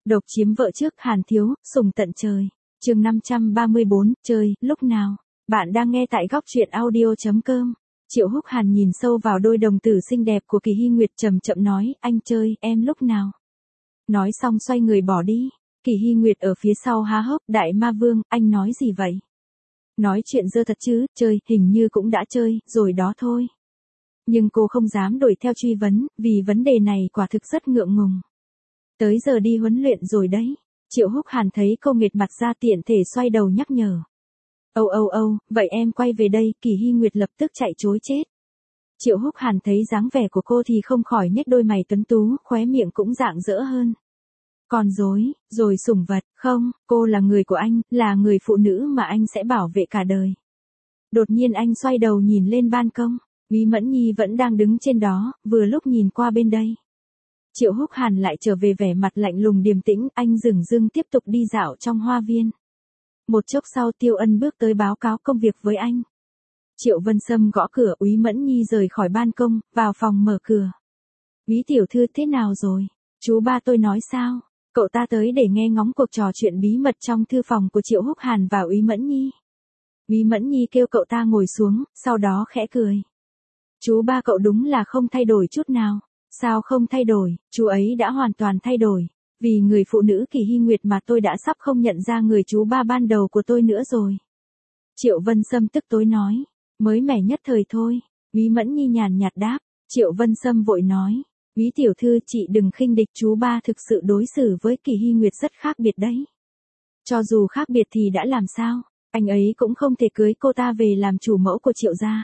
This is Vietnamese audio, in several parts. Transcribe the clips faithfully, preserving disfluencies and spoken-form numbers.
Độc chiếm vợ trước Hàn Thiếu, sùng tận trời. Chương năm trăm ba mươi bốn, chơi, lúc nào. Bạn đang nghe tại góc truyện audio chấm com. Triệu Húc Hàn nhìn sâu vào đôi đồng tử xinh đẹp của Kỳ Hy Nguyệt chậm chậm nói, anh chơi, em lúc nào. Nói xong xoay người bỏ đi. Kỳ Hy Nguyệt ở phía sau há hốc, đại ma vương, anh nói gì vậy? Nói chuyện dơ thật chứ, chơi, hình như cũng đã chơi, rồi đó thôi. Nhưng cô không dám đuổi theo truy vấn, vì vấn đề này quả thực rất ngượng ngùng. Tới giờ đi huấn luyện rồi đấy. Triệu Húc Hàn thấy cô nghệt mặt ra tiện thể xoay đầu nhắc nhở. Âu âu âu, vậy em quay về đây, Kỳ Hy Nguyệt lập tức chạy trối chết. Triệu Húc Hàn thấy dáng vẻ của cô thì không khỏi nhếch đôi mày tuấn tú, khóe miệng cũng rạng rỡ hơn. Còn dối, rồi sủng vật, không, cô là người của anh, là người phụ nữ mà anh sẽ bảo vệ cả đời. Đột nhiên anh xoay đầu nhìn lên ban công, Lý Mẫn Nhi vẫn đang đứng trên đó, vừa lúc nhìn qua bên đây. Triệu Húc Hàn lại trở về vẻ mặt lạnh lùng điềm tĩnh, anh dửng dưng tiếp tục đi dạo trong hoa viên. Một chốc sau Tiêu Ân bước tới báo cáo công việc với anh. Triệu Vân Sâm gõ cửa, Úy Mẫn Nhi rời khỏi ban công, vào phòng mở cửa. Úy tiểu thư thế nào rồi? Chú ba tôi nói sao? Cậu ta tới để nghe ngóng cuộc trò chuyện bí mật trong thư phòng của Triệu Húc Hàn và Úy Mẫn Nhi. Úy Mẫn Nhi kêu cậu ta ngồi xuống, sau đó khẽ cười. Chú ba cậu đúng là không thay đổi chút nào. Sao không thay đổi, chú ấy đã hoàn toàn thay đổi. Vì người phụ nữ Kỳ Hy Nguyệt mà tôi đã sắp không nhận ra người chú ba ban đầu của tôi nữa rồi. Triệu Vân Sâm tức tối nói. Mới mẻ nhất thời thôi. Úy Mẫn Nhi nhàn nhạt đáp. Triệu Vân Sâm vội nói. Úy tiểu thư chị đừng khinh địch, chú ba thực sự đối xử với Kỳ Hy Nguyệt rất khác biệt đấy. Cho dù khác biệt thì đã làm sao, anh ấy cũng không thể cưới cô ta về làm chủ mẫu của Triệu gia.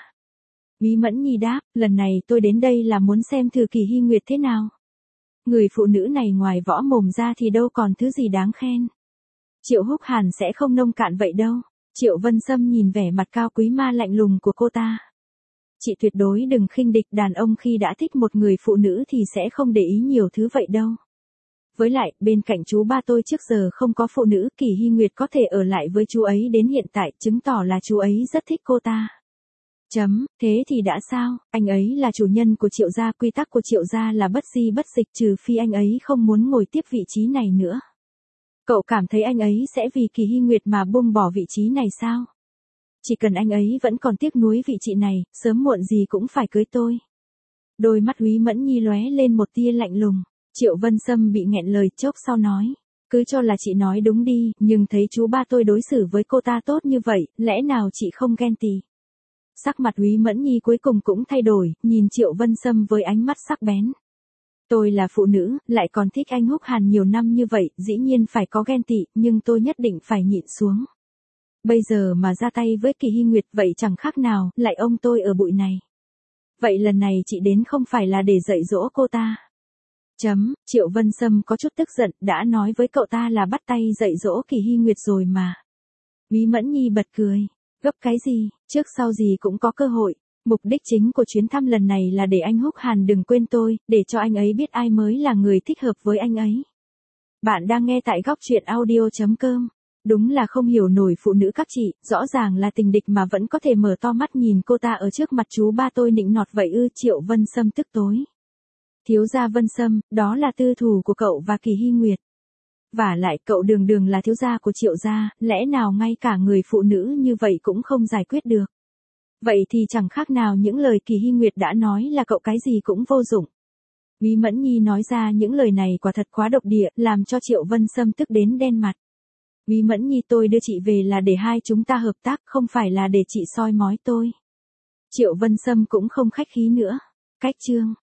Úy Mẫn Nhi đáp, lần này tôi đến đây là muốn xem thử Kỳ Hy Nguyệt thế nào. Người phụ nữ này ngoài võ mồm ra thì đâu còn thứ gì đáng khen. Triệu Húc Hàn sẽ không nông cạn vậy đâu. Triệu Vân Sâm nhìn vẻ mặt cao quý ma lạnh lùng của cô ta. Chị tuyệt đối đừng khinh địch, đàn ông khi đã thích một người phụ nữ thì sẽ không để ý nhiều thứ vậy đâu. Với lại, bên cạnh chú ba tôi trước giờ không có phụ nữ, Kỳ Hy Nguyệt có thể ở lại với chú ấy đến hiện tại, chứng tỏ là chú ấy rất thích cô ta. Chấm, thế thì đã sao, anh ấy là chủ nhân của Triệu gia, quy tắc của Triệu gia là bất di bất dịch, trừ phi anh ấy không muốn ngồi tiếp vị trí này nữa. Cậu cảm thấy anh ấy sẽ vì Kỳ Hy Nguyệt mà buông bỏ vị trí này sao? Chỉ cần anh ấy vẫn còn tiếc nuối vị trí này, sớm muộn gì cũng phải cưới tôi. Đôi mắt Úy Mẫn Nhi lóe lên một tia lạnh lùng. Triệu Vân Sâm bị nghẹn lời, chốc sau nói. Cứ cho là chị nói đúng đi, nhưng thấy chú ba tôi đối xử với cô ta tốt như vậy, lẽ nào chị không ghen tị? Sắc mặt Úy Mẫn Nhi cuối cùng cũng thay đổi, nhìn Triệu Vân Sâm với ánh mắt sắc bén. Tôi là phụ nữ, lại còn thích anh Húc Hàn nhiều năm như vậy, dĩ nhiên phải có ghen tị, nhưng tôi nhất định phải nhịn xuống. Bây giờ mà ra tay với Kỳ Hy Nguyệt vậy chẳng khác nào, lại ông tôi ở bụi này. Vậy lần này chị đến không phải là để dạy dỗ cô ta. Chấm, Triệu Vân Sâm có chút tức giận, đã nói với cậu ta là bắt tay dạy dỗ Kỳ Hy Nguyệt rồi mà. Úy Mẫn Nhi bật cười. Gấp cái gì, trước sau gì cũng có cơ hội. Mục đích chính của chuyến thăm lần này là để anh Húc Hàn đừng quên tôi, để cho anh ấy biết ai mới là người thích hợp với anh ấy. Bạn đang nghe tại góc truyện audio chấm com. Đúng là không hiểu nổi phụ nữ các chị, rõ ràng là tình địch mà vẫn có thể mở to mắt nhìn cô ta ở trước mặt chú ba tôi nịnh nọt vậy ư. Triệu Vân Sâm tức tối. Thiếu gia Vân Sâm, đó là tư thù của cậu và Kỳ Hy Nguyệt. Vả lại cậu đường đường là thiếu gia của Triệu gia, lẽ nào ngay cả người phụ nữ như vậy cũng không giải quyết được. Vậy thì chẳng khác nào những lời Kỳ Hy Nguyệt đã nói là cậu cái gì cũng vô dụng. Úy Mẫn Nhi nói ra những lời này quả thật quá độc địa, làm cho Triệu Vân Sâm tức đến đen mặt. Úy Mẫn Nhi, tôi đưa chị về là để hai chúng ta hợp tác, không phải là để chị soi mói tôi. Triệu Vân Sâm cũng không khách khí nữa. Cách chương.